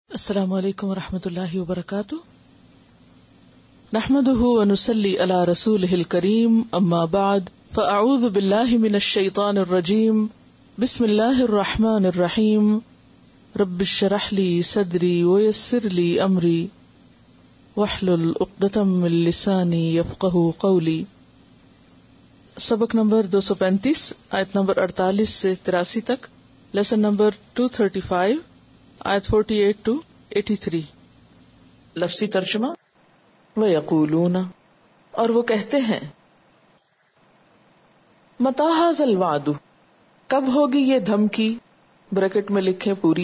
السلام علیکم ورحمۃ اللہ وبرکاتہ. نحمده ونصلي على رسوله الكريم اما بعد فاعوذ باللہ من الشیطان الرجیم بسم اللہ الرحمن الرحیم رب اشرح لي صدری ويسر لي امری واحلل عقدۃ من لسانی یفقهوا قولی. سبق نمبر 235 آیت نمبر 48 سے 83 تک، لیسن نمبر 235 آیت 48 to 83. لفظی ترجمہ: وَيَقُولُونَ، اور وہ کہتے ہیں، مَتَى هَذَا الْوَعْدُ، کب ہوگی یہ دھمکی، بریکٹ میں لکھیں پوری،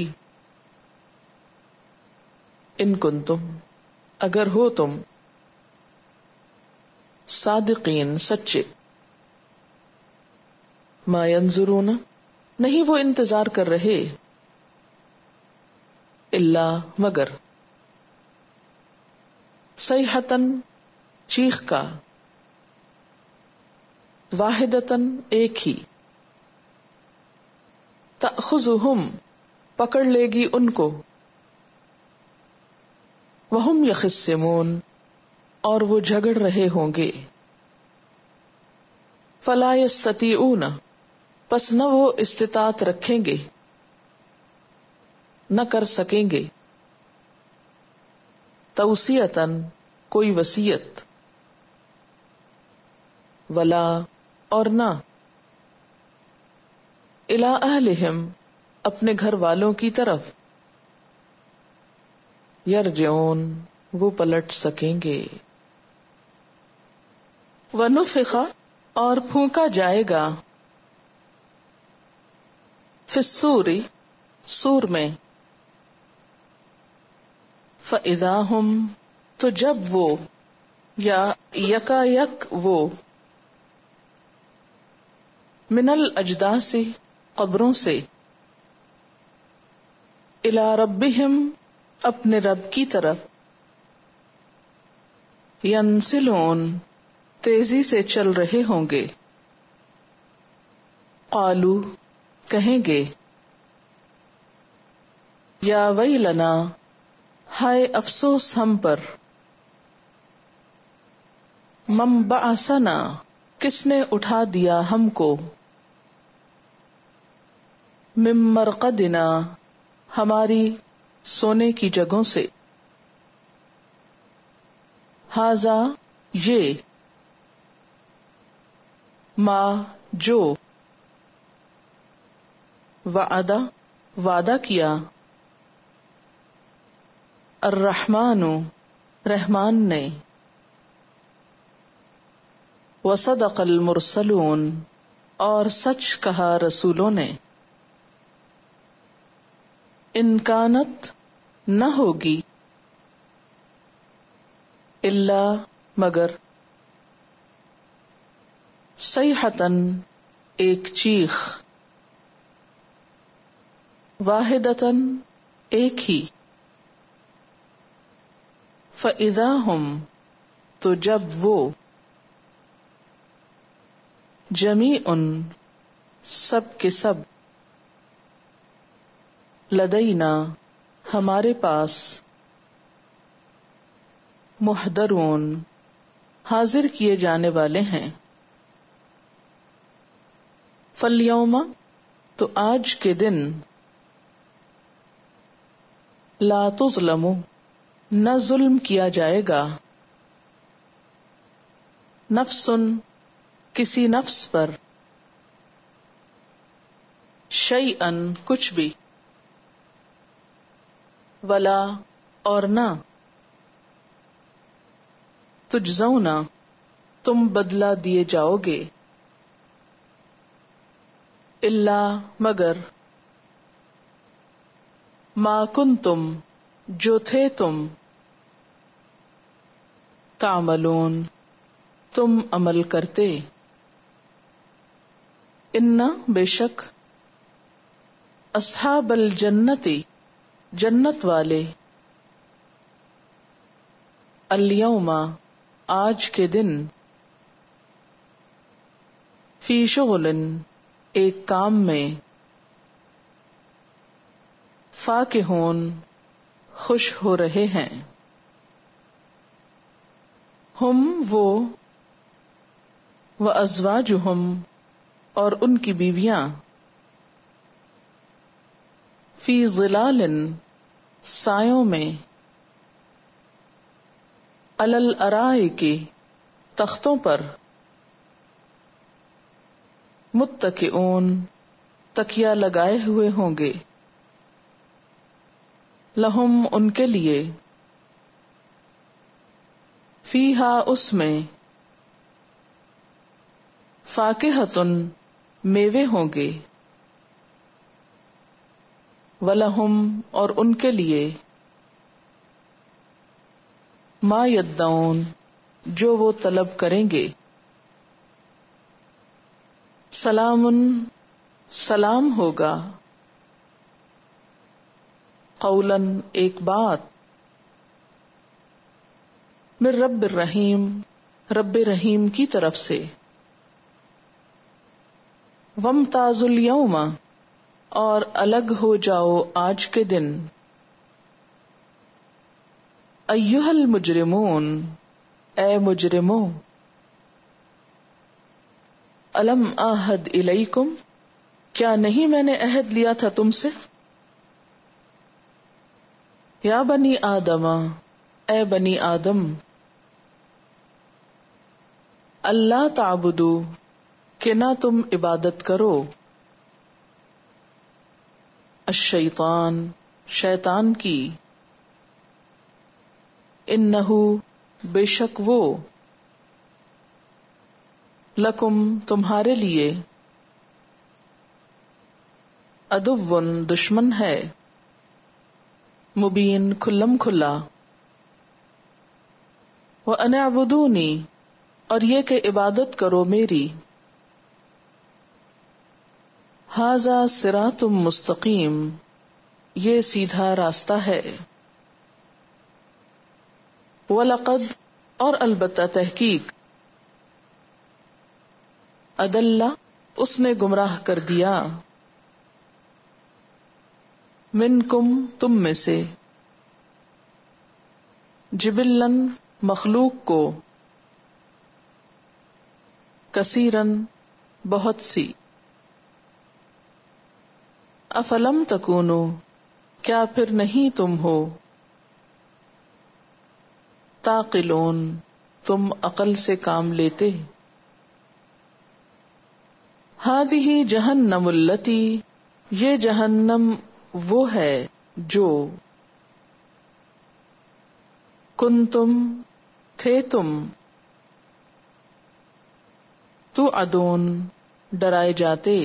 ان کنتم، اگر ہو تم، صادقین، سچے. ما ينظرون، نہیں وہ انتظار کر رہے، اللہ، مگر، صیحتن، چیخ کا، واحدتن، ایک ہی، تأخذہم، پکڑ لے گی ان کو، وہم یخصمون، اور وہ جھگڑ رہے ہوں گے. فلا یستطیعون، پس نہ وہ استطاعت رکھیں گے، نہ کر سکیں گے، توصیتاً، کوئی وصیت، ولا، اور نہ، الی اہلہم، اپنے گھر والوں کی طرف، یرجعون، وہ پلٹ سکیں گے. ونفخ، اور پھونکا جائے گا، فی الصور، سور میں، فَإِذَا هُمْ، تو جب وہ، یا یکا یک وہ، من الاجداث، قبروں سے، الی ربہم، اپنے رب کی طرف، ینسلون، تیزی سے چل رہے ہوں گے. قالو، کہیں گے، یا ویلنا، ہائے افسوس ہم پر، من بعثنا، کس نے اٹھا دیا ہم کو، من مرقدنا، ہماری سونے کی جگہوں سے، ھذا، یہ، ما، جو، وعدہ، وعدہ کیا، الرحمن، رحمان نے، وصدق المرسلون، اور سچ کہا رسولوں نے. ان کانت، نہ ہوگی، الا، مگر، صیحتن، ایک چیخ، واحدتن، ایک ہی، فَإِذَا هُمْ، تو جب وہ، جمیعن، سب کے سب، لدینا، ہمارے پاس، محضرون، حاضر کیے جانے والے ہیں. فالیوم، تو آج کے دن، لا تظلم، نہ ظلم کیا جائے گا، نفس، کسی نفس پر، شیئا، کچھ بھی، ولا، اور نہ، تجزون، تم بدلہ دیے جاؤ گے، الا، مگر، ما کنتم، جو تھے تم، تعملون، تم عمل کرتے. ان، بے شک، اصحاب الجنتی، جنت والے، الیوم، آج کے دن، فی شغل، ایک کام میں، فاکہون، خوش ہو رہے ہیں. ہم وہ وازواجہم اور ان کی بیویاں فی ظلال سایوں میں علی الارائک تختوں پر متکئون تکیہ لگائے ہوئے ہوں گے. لہم ان کے لیے فیہا اس میں فاکہۃ میوے ہوں گے. وَلَهُمْ اور ان کے لیے ما یدعون جو وہ طلب کریں گے. سلام سلام ہوگا. قولاً ایک بات. من رب الرحیم رب رحیم کی طرف سے. وامتازوا اليوم اور الگ ہو جاؤ آج کے دن. ایھا المجرمون اے مجرموں. الم اعہد الیکم کیا نہیں میں نے عہد لیا تھا تم سے. یا بنی آدم اے بنی آدم. اللہ تعبدوا کہ نہ تم عبادت کرو. الشیطان شیطان کی. انہ بے شک وہ لکم تمہارے لیے عدو دشمن ہے. مبین کھلم کھلا. وان اعبدونی اور یہ کہ عبادت کرو میری. ھذا صراط مستقیم یہ سیدھا راستہ ہے. وَلَقَدْ اور البتہ تحقیق اضل اس نے گمراہ کر دیا. منکم تم میں سے جبلن مخلوق کو. کثیرن بہت سی. افلم تکونو کیا پھر نہیں تم ہو. تعقلون تم عقل سے کام لیتے. ہذہ جہنم التی یہ جہنم وہ ہے جو کنتم تھے تم توعدون ڈرائے جاتے.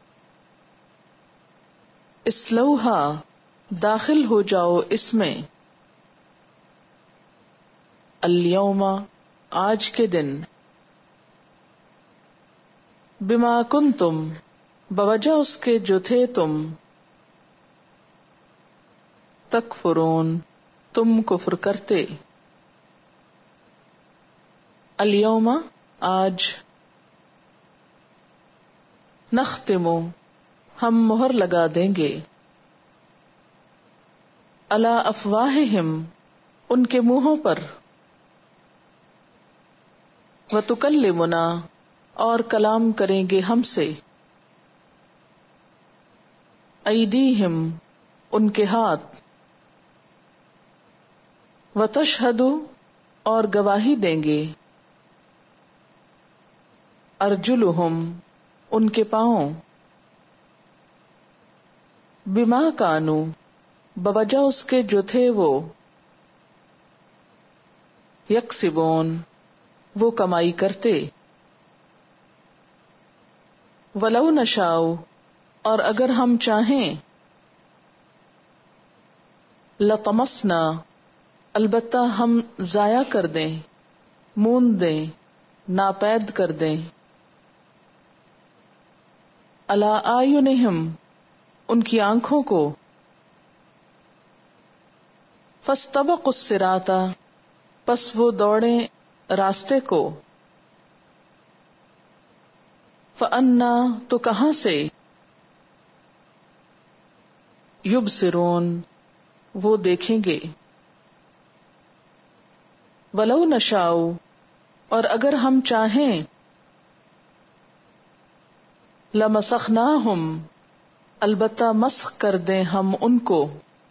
اصلوہا داخل ہو جاؤ اس میں. الیوم آج کے دن. بما کنتم بوجہ اس کے جو تھے تم. تکفرون تم کفر کرتے. الیوم آج. نختم ہم مہر لگا دیں گے. علی افواہہم ان کے منہوں پر. وتکلمنا اور کلام کریں گے ہم سے. ایدیہم ان کے ہاتھ. وتشہد اور گواہی دیں گے. ارجلہم ان کے پاؤں. بما کانوا بوجہ اس کے جو تھے وہ. یکسبون وہ کمائی کرتے. ولو نشاء اور اگر ہم چاہیں. لطمسنا البتہ ہم ضائع کر دیں موند دیں ناپید کر دیں. علی اعینہم ان کی آنکھوں کو. فاستبقوا الصراط پس وہ دوڑیں راستے کو. فانا تو کہاں سے. یبصرون وہ دیکھیں گے. وَلَوْ نَشَاءُ اور اگر ہم چاہیں لَمَسَخْنَاهُمْ البتہ مسخ کر دیں ہم ان کو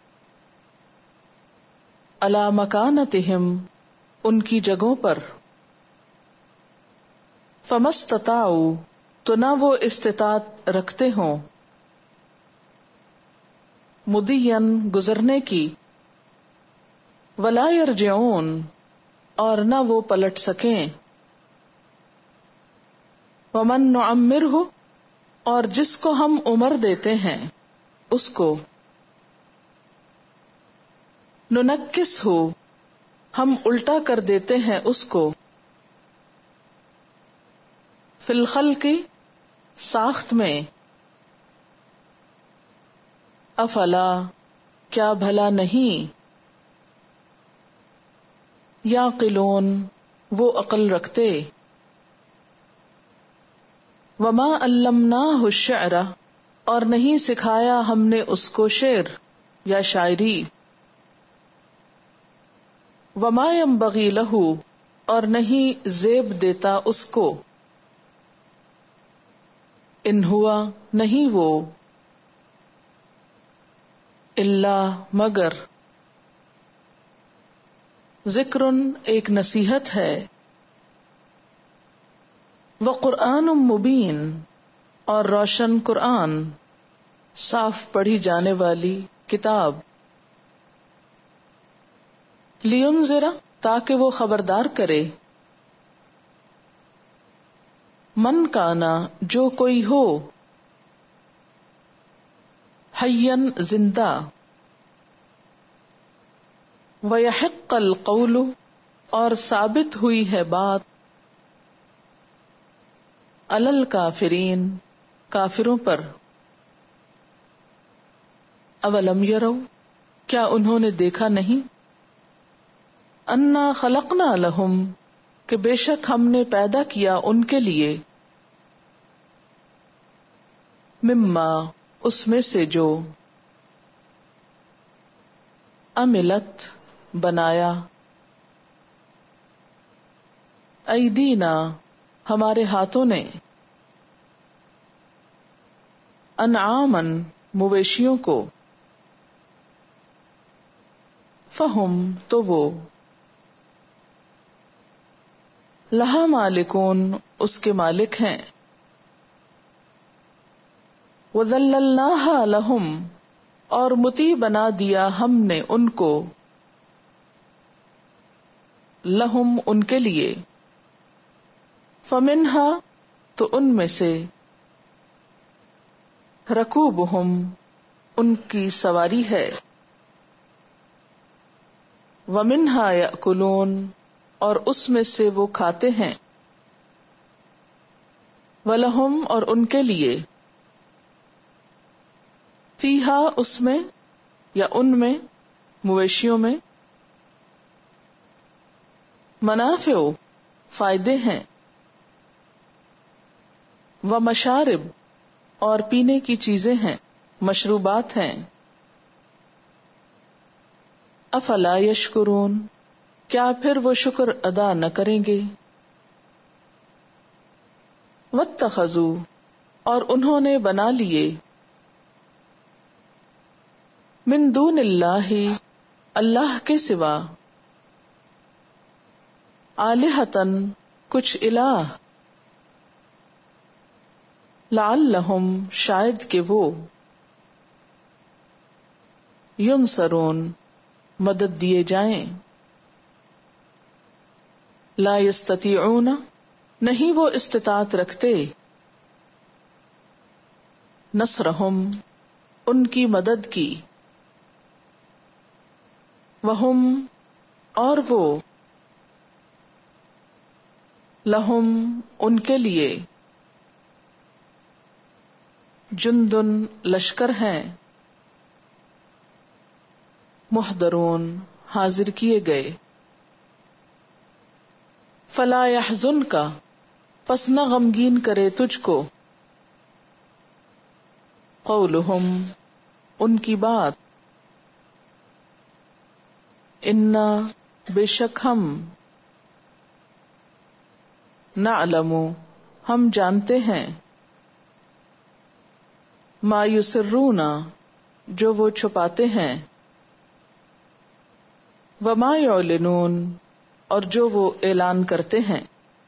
عَلَى مَكَانَتِهِمْ ان کی جگہوں پر فَمَا اسْتَطَاعُوا تو نہ وہ استطاعت رکھتے ہوں مُضِيًّا گزرنے کی وَلَا يَرْجِعُونَ اور نہ وہ پلٹ سکیں وَمَن نُعَمِّرْهُ اور جس کو ہم عمر دیتے ہیں اس کو نُنَكِّسْهُ ہم الٹا کر دیتے ہیں اس کو فی الخلق ساخت میں افلا کیا بھلا نہیں یعقلون وہ عقل رکھتے وما علمناہ الشعر اور نہیں سکھایا ہم نے اس کو شعر یا شاعری وما ينبغی لہ اور نہیں زیب دیتا اس کو ان ہوا نہیں وہ الا مگر ذکر ایک نصیحت ہے وقرآن مبین اور روشن قرآن صاف پڑھی جانے والی کتاب لینذر تاکہ وہ خبردار کرے من کانا جو کوئی ہو حیّن زندہ وَيَحِقَّ الْقَوْلُ اور ثابت ہوئی ہے بات عَلَى الْكَافِرِينَ کافروں پر اولم یروا کیا انہوں نے دیکھا نہیں انا خلقنا لہم کہ بے شک ہم نے پیدا کیا ان کے لیے مما اس میں سے جو عملت بنایا ایدینا ہمارے ہاتھوں نے انعامن مویشیوں کو فہم تو وہ لہا مالکون اس کے مالک ہیں وَذَلَّلْنَاهَا لَهُمْ اور مطیع بنا دیا ہم نے ان کو لہم ان کے لیے فَمِنْهَا تو ان میں سے رکوبہم ان کی سواری ہے وَمِنْهَا يَأْكُلُونَ اور اس میں سے وہ کھاتے ہیں وَلَهُمْ اور ان کے لیے فیہا اس میں یا ان میں مویشیوں میں منافع فائدے ہیں ومشارب اور پینے کی چیزیں ہیں مشروبات ہیں افلا یشکرون کیا پھر وہ شکر ادا نہ کریں گے واتخذوا اور انہوں نے بنا لیے من دون اللہ اللہ کے سوا آلہتن کچھ الہ لعلہم شاید کہ وہ ینصرون مدد دیے جائیں لا یستطیعون نہیں وہ استطاعت رکھتے نصرہم ان کی مدد کی وہم اور وہ لہم ان کے لیے جندن لشکر ہیں محضرون حاضر کیے گئے فلا يحزنک پس نہ غمگین کرے تجھ کو قولہم ان کی بات انا بے شک ہم، نعلم ہم جانتے ہیں، ما یسرون جو وہ چھپاتے ہیں، وما یعلنون اور جو وہ اعلان کرتے ہیں۔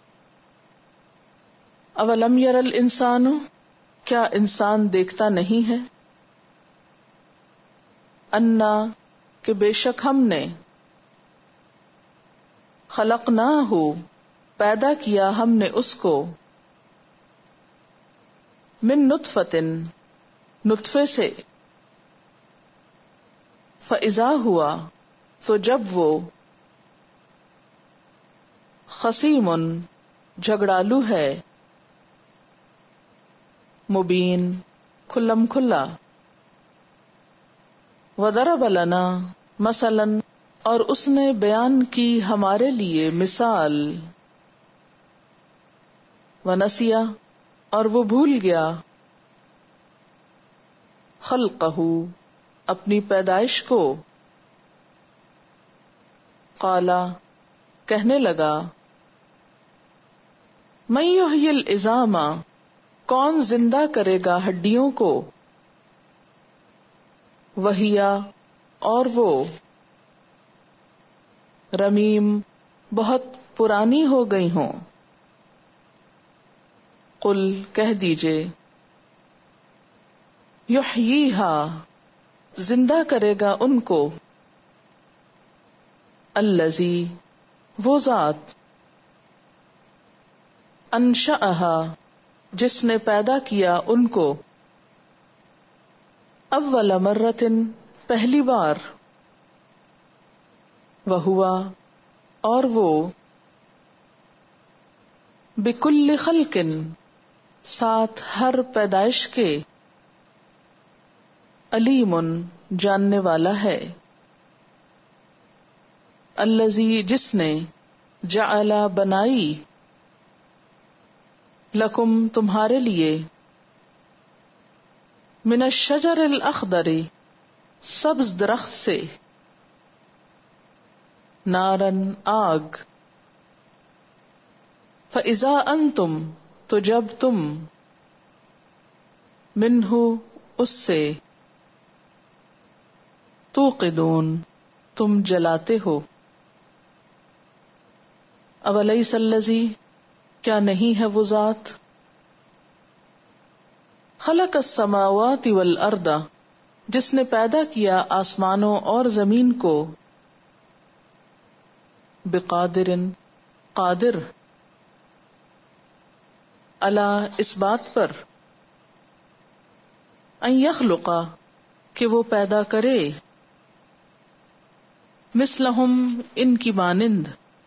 اولم یر الانسان کیا انسان دیکھتا نہیں ہے، انا کہ بے شک ہم نے، خلقناہ پیدا کیا ہم نے اس کو، من نطفۃ نطفے سے، فاذا ہوا تو جب وہ، خصیم جھگڑالو ہے، مبین کھلم کھلا، وضرب لنا مثلا اور اس نے بیان کی ہمارے لیے مثال، ونسیا اور وہ بھول گیا، خلقہ اپنی پیدائش کو، قالا کہنے لگا، من یحیی العظام کون زندہ کرے گا ہڈیوں کو، وہیا اور وہ، رمیم بہت پرانی ہو گئی ہوں، قل کہہ دیجئے، یحییہا زندہ کرے گا ان کو، الذی وہ ذات، انشأہا جس نے پیدا کیا ان کو، اول مرۃ پہلی بار، وہوا اور وہ، بکل خلق ساتھ ہر پیدائش کے، علیم جاننے والا ہے، الذی جس نے، جعل بنائی، لکم تمہارے لیے، من الشجر الاخضر سبز درخت سے، نارن آگ، فاذا انتم تو جب تم، منہ اس سے، توقدون تم جلاتے ہو، اولیس الذی کیا نہیں ہے وہ ذات، خلق السماوات والارض جس نے پیدا کیا آسمانوں اور زمین کو، بقادر قادر، الا اس بات پر، ان یخلق کہ وہ پیدا کرے، مثلہم ان کی مانند،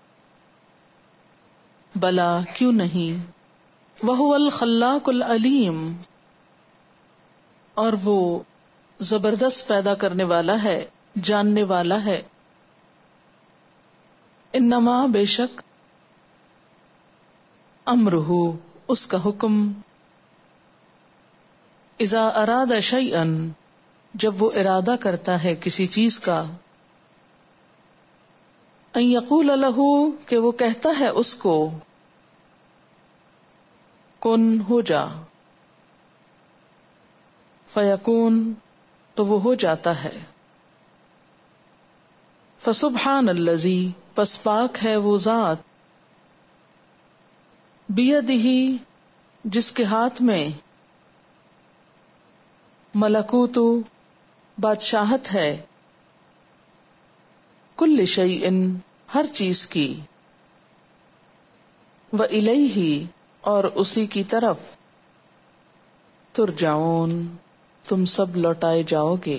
بلا کیوں نہیں، وہو الخلاق العلیم اور وہ زبردست پیدا کرنے والا ہے، جاننے والا ہے، انما بے شک، امرہ اس کا حکم، اذا اراد شیئا جب وہ ارادہ کرتا ہے کسی چیز کا، ان یقول لہ کہ وہ کہتا ہے اس کو، کن ہو جا، فیکون تو وہ ہو جاتا ہے، فسبحان الذی پس پاک ہے وہ ذات، بیدہ جس کے ہاتھ میں، ملکوت بادشاہت ہے، کل شیء ہر چیز کی، وإلیہ اور اسی کی طرف، ترجعون تم سب لوٹائے جاؤ گے،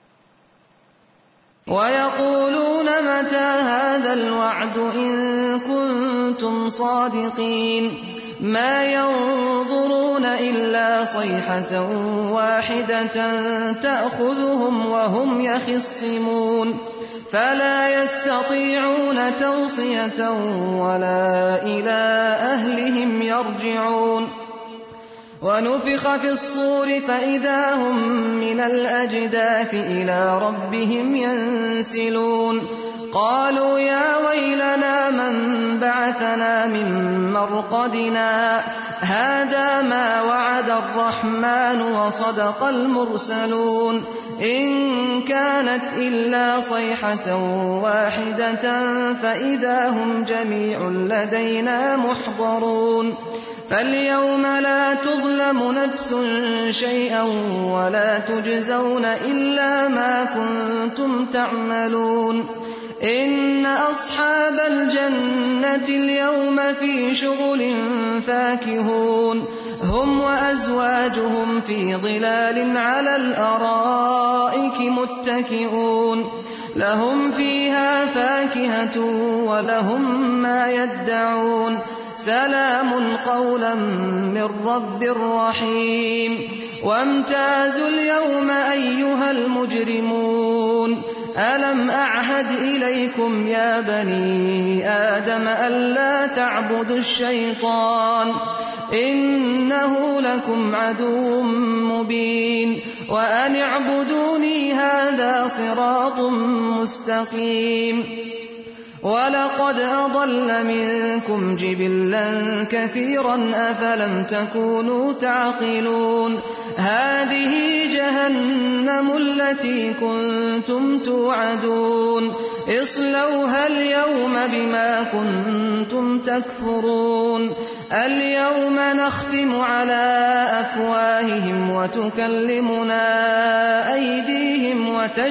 وَيَقُولُونَ مَتَى هَذَا الْوَعْدُ إِن كُنتُمْ صَادِقِينَ مَا يَنظُرُونَ إِلَّا صَيْحَةً وَاحِدَةً تَأْخُذُهُمْ وَهُمْ يَخِصِّمُونَ فَلَا يَسْتَطِيعُونَ تَوْصِيَةً وَلَا إِلَى أَهْلِهِمْ يَرْجِعُونَ وَنُفِخَ فِي الصُّورِ فَإِذَا هُمْ مِنَ الْأَجْدَاثِ إِلَى رَبِّهِمْ يَنْسِلُونَ قالوا يا ويلنا من بعثنا من مرقدنا هذا ما وعد الرحمن وصدق المرسلون إن كانت إلا صيحة واحدة فإذا هم جميع لدينا محضرون فاليوم لا تظلم نفس شيئا ولا تجزون إلا ما كنتم تعملون إن أصحاب الجنة اليوم في شغل فاكهون هم وأزواجهم في ظلال على الأرائك متكئون لهم فيها فاكهة ولهم ما يدعون سلام قولا من رب رحيم وامتازوا اليوم أيها المجرمون ألم أعهد إليكم يا بني آدم ألا تعبدوا الشيطان إنه لكم عدو مبين وأن اعبدوني هذا صراط مستقيم ولقد أضل منكم جبلا كثيرا أفلم تكونوا تعقلون هذه جهنم التي كنتم توعدون اصلوها اليوم بما كنتم تكفرون اليوم نختم على أفواههم وتكلمنا أيديهم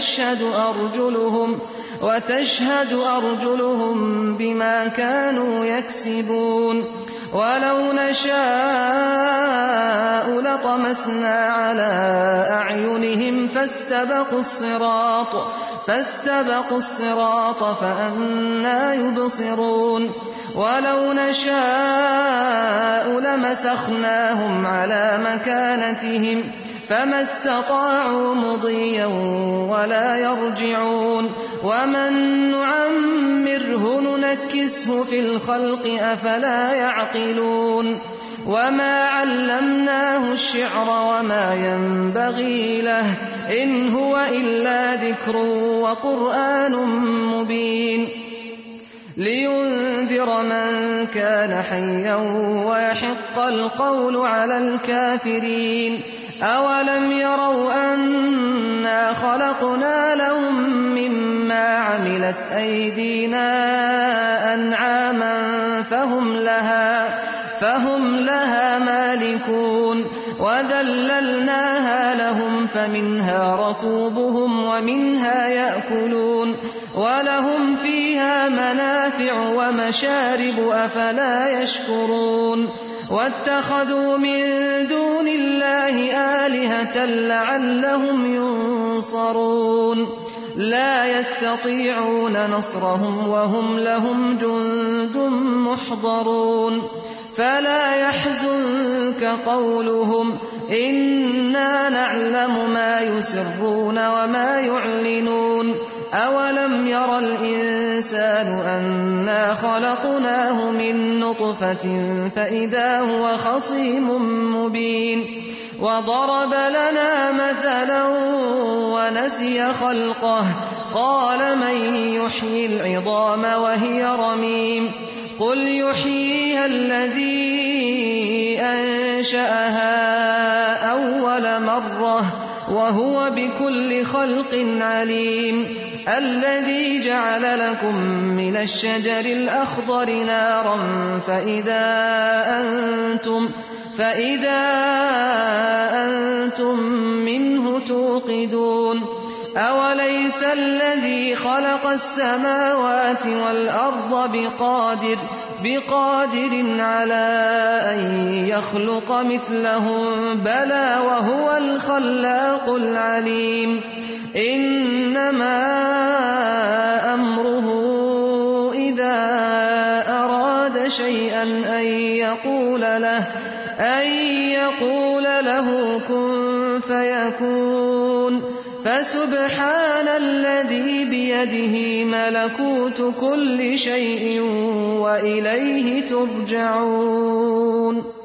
وتشهد أرجلهم بما كانوا يكسبون ولو نشاء لطمسنا على أعينهم فاستبقوا الصراط فأنى يبصرون ولو نشاء لمسخناهم على مكانتهم فما استطاعوا مضيا ولا يرجعون ومن نعمره ننكسه في الخلق أفلا يعقلون وما علمناه الشعر وما ينبغي له إن هو إلا ذكر وقرآن مبين لينذر من كان حيا ويحق القول على الكافرين أولم يروا أنا خلقنا لهم مما عملت أيدينا أنعاما فهم لها مالكون وذللناها لهم فمنها ركوبهم ومنها يأكلون ولهم فيها منافع ومشارب أفلا يشكرون واتخذوا من دون الله آلهة لعلهم ينصرون لا يستطيعون نصرهم وهم لهم جند محضرون فلا يحزنك قولهم إنا نعلم ما يسرون وما يعلنون أولم ير الإنسان أنا خلقناه من نطفة فإذا هو خصيم مبين وضرب لنا مثلا ونسي خلقه قال من يحيي العظام وهي رميم قل يحييها الذي أنشأها أول مرة وهو بكل خلق عليم الذي جعل لكم من الشجر الأخضر نارا فإذا أنتم منه توقدون أوليس الذي خلق السماوات والأرض بقادر على أن يخلق مثلهم بلى وهو الخلاق العليم إنما أمره إذا أراد شيئا أن يقول له كن فيكون فسبحان الذي بيده ملكوت كل شيء وإليه ترجعون